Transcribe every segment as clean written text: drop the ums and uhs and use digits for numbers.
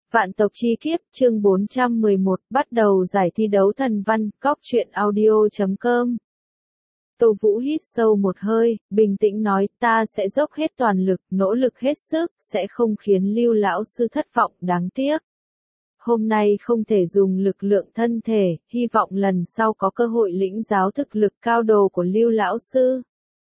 Vạn tộc chi kiếp, chương 411, bắt đầu giải thi đấu thần văn, góc truyện audio.com. Tô Vũ hít sâu một hơi, bình tĩnh nói, ta sẽ dốc hết toàn lực, nỗ lực hết sức, sẽ không khiến Lưu lão sư thất vọng, đáng tiếc. Hôm nay không thể dùng lực lượng thân thể, hy vọng lần sau có cơ hội lĩnh giáo thực lực cao đồ của Lưu lão sư.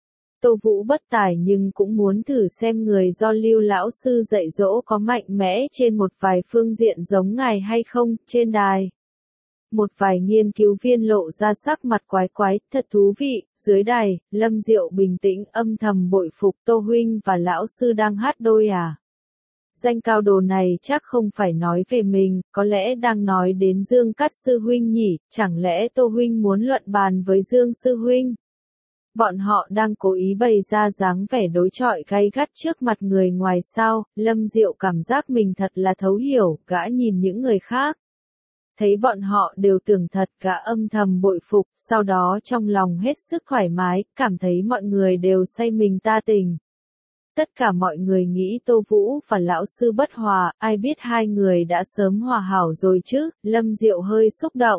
Tô Vũ bất tài nhưng cũng muốn thử xem người do Lưu lão sư dạy dỗ có mạnh mẽ trên một vài phương diện giống ngài hay không, trên đài. Một vài nghiên cứu viên lộ ra sắc mặt quái quái, thật thú vị, dưới đài, Lâm Diệu bình tĩnh âm thầm bội phục Tô huynh và lão sư đang hát đôi à. Danh cao đồ này chắc không phải nói về mình, có lẽ đang nói đến Dương Cát sư huynh nhỉ, chẳng lẽ Tô huynh muốn luận bàn với Dương sư huynh? Bọn họ đang cố ý bày ra dáng vẻ đối chọi gay gắt trước mặt người ngoài sao, Lâm Diệu cảm giác mình thật là thấu hiểu, gã nhìn những người khác. Thấy bọn họ đều tưởng thật, gã âm thầm bội phục, sau đó trong lòng hết sức thoải mái, cảm thấy mọi người đều say mình ta tình. Tất cả mọi người nghĩ Tô Vũ và lão sư bất hòa, ai biết hai người đã sớm hòa hảo rồi chứ, Lâm Diệu hơi xúc động.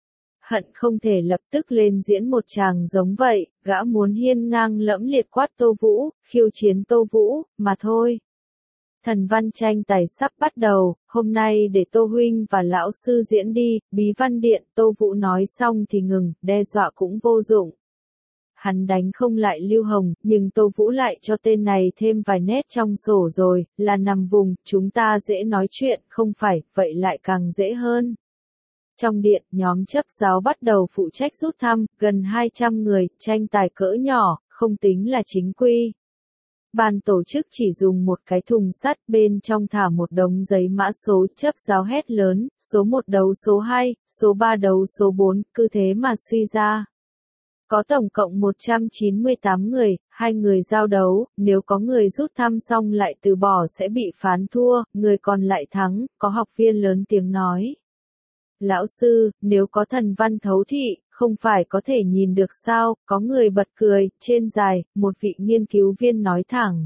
Hận không thể lập tức lên diễn một tràng giống vậy, gã muốn hiên ngang lẫm liệt quát Tô Vũ, khiêu chiến Tô Vũ, mà thôi. Thần văn tranh tài sắp bắt đầu, hôm nay để Tô huynh và lão sư diễn đi, bí văn điện, Tô Vũ nói xong thì ngừng, đe dọa cũng vô dụng. Hắn đánh không lại Lưu Hồng, nhưng Tô Vũ lại cho tên này thêm vài nét trong sổ rồi, là nằm vùng, chúng ta dễ nói chuyện, không phải, vậy lại càng dễ hơn. Trong điện, nhóm chấp giáo bắt đầu phụ trách rút thăm, gần 200 người, tranh tài cỡ nhỏ, không tính là chính quy. Ban tổ chức chỉ dùng một cái thùng sắt, bên trong thả một đống giấy mã số, chấp giáo hét lớn, số 1 đấu số 2, số 3 đấu số 4, cứ thế mà suy ra. Có tổng cộng 198 người, 2 người giao đấu, nếu có người rút thăm xong lại từ bỏ sẽ bị phán thua, người còn lại thắng, có học viên lớn tiếng nói. Lão sư, nếu có thần văn thấu thị, không phải có thể nhìn được sao, có người bật cười, trên đài, một vị nghiên cứu viên nói thẳng.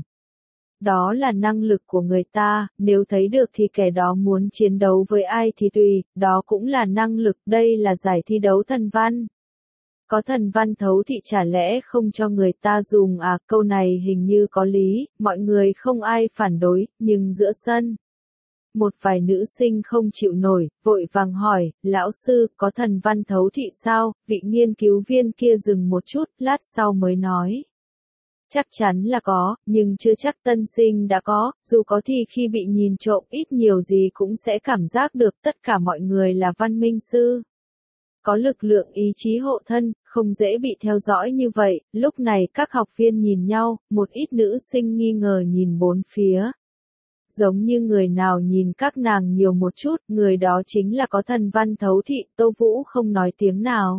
Đó là năng lực của người ta, nếu thấy được thì kẻ đó muốn chiến đấu với ai thì tùy, đó cũng là năng lực, đây là giải thi đấu thần văn. Có thần văn thấu thị chả lẽ không cho người ta dùng à, câu này hình như có lý, mọi người không ai phản đối, nhưng giữa sân. Một vài nữ sinh không chịu nổi, vội vàng hỏi, lão sư, có thần văn thấu thị sao? Vị nghiên cứu viên kia dừng một chút, lát sau mới nói. Chắc chắn là có, nhưng chưa chắc tân sinh đã có, dù có thì khi bị nhìn trộm ít nhiều gì cũng sẽ cảm giác được tất cả mọi người là văn minh sư. Có lực lượng ý chí hộ thân, không dễ bị theo dõi như vậy, lúc này các học viên nhìn nhau, một ít nữ sinh nghi ngờ nhìn bốn phía. Giống như người nào nhìn các nàng nhiều một chút, người đó chính là có thần văn thấu thị, Tô Vũ không nói tiếng nào.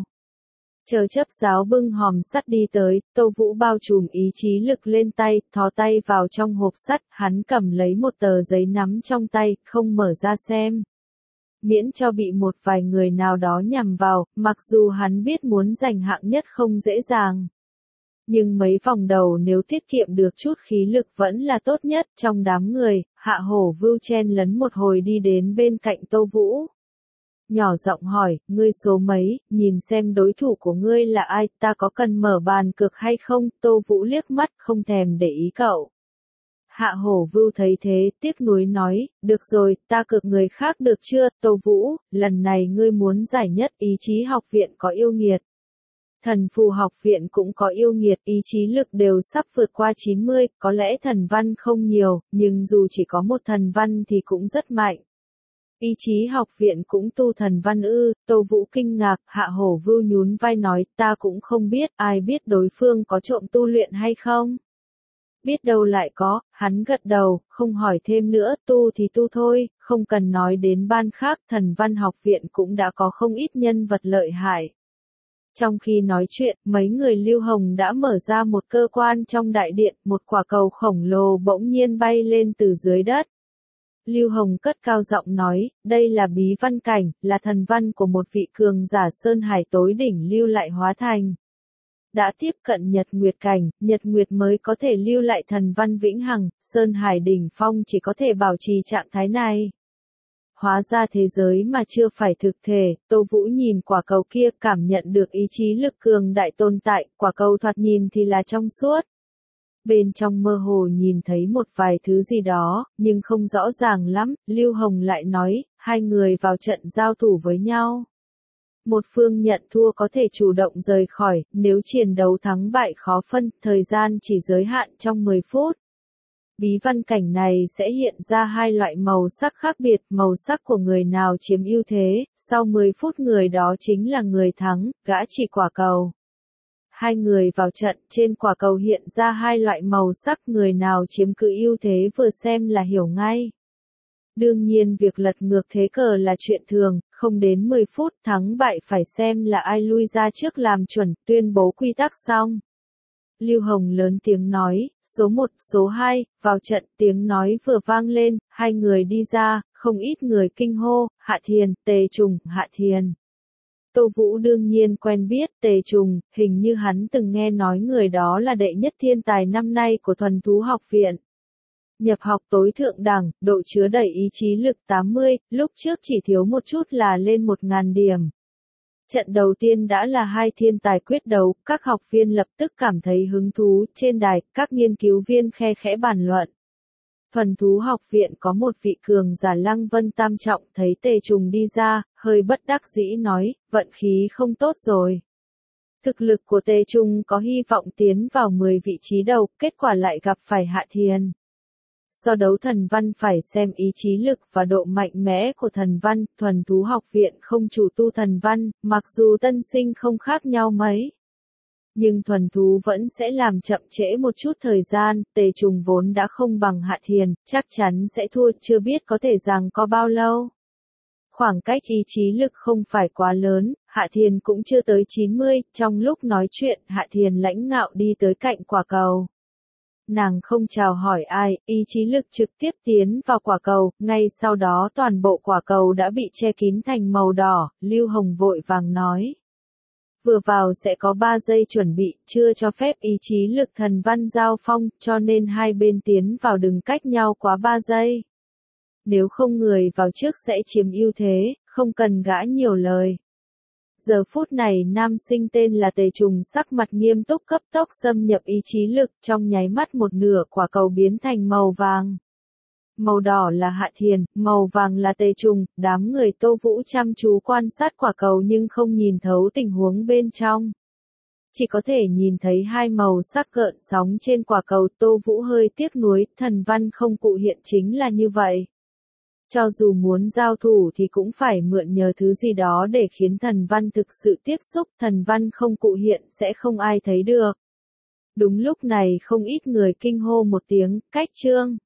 Chờ chấp giáo bưng hòm sắt đi tới, Tô Vũ bao trùm ý chí lực lên tay, thò tay vào trong hộp sắt, hắn cầm lấy một tờ giấy nắm trong tay, không mở ra xem. Miễn cho bị một vài người nào đó nhằm vào, mặc dù hắn biết muốn giành hạng nhất không dễ dàng. Nhưng mấy vòng đầu nếu tiết kiệm được chút khí lực vẫn là tốt nhất, trong đám người, Hạ Hổ Vưu chen lấn một hồi đi đến bên cạnh Tô Vũ. Nhỏ giọng hỏi, ngươi số mấy, nhìn xem đối thủ của ngươi là ai, ta có cần mở bàn cược hay không, Tô Vũ liếc mắt, không thèm để ý cậu. Hạ Hổ Vưu thấy thế, tiếc nuối nói, được rồi, ta cược người khác được chưa, Tô Vũ, lần này ngươi muốn giải nhất, ý chí học viện có yêu nghiệt. Thần phù học viện cũng có yêu nghiệt, ý chí lực đều sắp vượt qua 90, có lẽ thần văn không nhiều, nhưng dù chỉ có một thần văn thì cũng rất mạnh. Ý chí học viện cũng tu thần văn ư, Tô Vũ kinh ngạc, Hạ Hổ Vưu nhún vai nói, ta cũng không biết, ai biết đối phương có trộm tu luyện hay không. Biết đâu lại có, hắn gật đầu, không hỏi thêm nữa, tu thì tu thôi, không cần nói đến ban khác, thần văn học viện cũng đã có không ít nhân vật lợi hại. Trong khi nói chuyện, mấy người Lưu Hồng đã mở ra một cơ quan trong đại điện, một quả cầu khổng lồ bỗng nhiên bay lên từ dưới đất. Lưu Hồng cất cao giọng nói, đây là bí văn cảnh, là thần văn của một vị cường giả Sơn Hải tối đỉnh lưu lại hóa thành. Đã tiếp cận Nhật Nguyệt cảnh, Nhật Nguyệt mới có thể lưu lại thần văn vĩnh hằng, Sơn Hải đỉnh phong chỉ có thể bảo trì trạng thái này. hóa ra thế giới mà chưa phải thực thể, Tô Vũ nhìn quả cầu kia cảm nhận được ý chí lực cường đại tồn tại, quả cầu thoạt nhìn thì là trong suốt. Bên trong mơ hồ nhìn thấy một vài thứ gì đó, nhưng không rõ ràng lắm, Lưu Hồng lại nói, hai người vào trận giao thủ với nhau. Một phương nhận thua có thể chủ động rời khỏi, nếu chiến đấu thắng bại khó phân, thời gian chỉ giới hạn trong 10 phút. Bí văn cảnh này sẽ hiện ra hai loại màu sắc khác biệt, màu sắc của người nào chiếm ưu thế, sau 10 phút người đó chính là người thắng, gã chỉ quả cầu. Hai người vào trận, trên quả cầu hiện ra hai loại màu sắc, người nào chiếm cứ ưu thế vừa xem là hiểu ngay. Đương nhiên việc lật ngược thế cờ là chuyện thường, không đến 10 phút thắng bại phải xem là ai lui ra trước làm chuẩn, tuyên bố quy tắc xong. Lưu Hồng lớn tiếng nói, số 1, số 2, vào trận, tiếng nói vừa vang lên, hai người đi ra, không ít người kinh hô, Hạ Thiền, Tề Trùng, Hạ Thiền. Tô Vũ đương nhiên quen biết Tề Trùng, hình như hắn từng nghe nói người đó là đệ nhất thiên tài năm nay của thuần thú học viện. Nhập học tối thượng đẳng, độ chứa đẩy ý chí lực 80, lúc trước chỉ thiếu một chút là lên 1000 điểm. Trận đầu tiên đã là hai thiên tài quyết đấu, các học viên lập tức cảm thấy hứng thú, trên đài, các nghiên cứu viên khe khẽ bàn luận. Thuần thú học viện có một vị cường giả Lăng Vân Tam Trọng thấy Tề Trùng đi ra, hơi bất đắc dĩ nói, vận khí không tốt rồi. Thực lực của Tề Trùng có hy vọng tiến vào 10 vị trí đầu, kết quả lại gặp phải Hạ Thiền. So đấu thần văn phải xem ý chí lực và độ mạnh mẽ của thần văn, thuần thú học viện không chủ tu thần văn, mặc dù tân sinh không khác nhau mấy. Nhưng thuần thú vẫn sẽ làm chậm trễ một chút thời gian, Tề Trùng vốn đã không bằng Hạ Thiền, chắc chắn sẽ thua, chưa biết có thể rằng có bao lâu. Khoảng cách ý chí lực không phải quá lớn, Hạ Thiền cũng chưa tới 90, trong lúc nói chuyện, Hạ Thiền lãnh ngạo đi tới cạnh quả cầu. Nàng không chào hỏi ai, ý chí lực trực tiếp tiến vào quả cầu, ngay sau đó toàn bộ quả cầu đã bị che kín thành màu đỏ, Lưu Hồng vội vàng nói. Vừa vào sẽ có 3 giây chuẩn bị, chưa cho phép ý chí lực thần văn giao phong, cho nên hai bên tiến vào đừng cách nhau quá 3 giây. Nếu không người vào trước sẽ chiếm ưu thế, không cần gã nhiều lời. Giờ phút này nam sinh tên là Tề Trùng sắc mặt nghiêm túc cấp tốc xâm nhập ý chí lực, trong nháy mắt một nửa quả cầu biến thành màu vàng. Màu đỏ là Hạ Thiền, màu vàng là Tề Trùng, đám người Tô Vũ chăm chú quan sát quả cầu nhưng không nhìn thấu tình huống bên trong. Chỉ có thể nhìn thấy hai màu sắc gợn sóng trên quả cầu, Tô Vũ hơi tiếc nuối, thần văn không cụ hiện chính là như vậy. Cho dù muốn giao thủ thì cũng phải mượn nhờ thứ gì đó để khiến thần văn thực sự tiếp xúc, thần văn không cụ hiện sẽ không ai thấy được. Đúng lúc này không ít người kinh hô một tiếng, cách chương.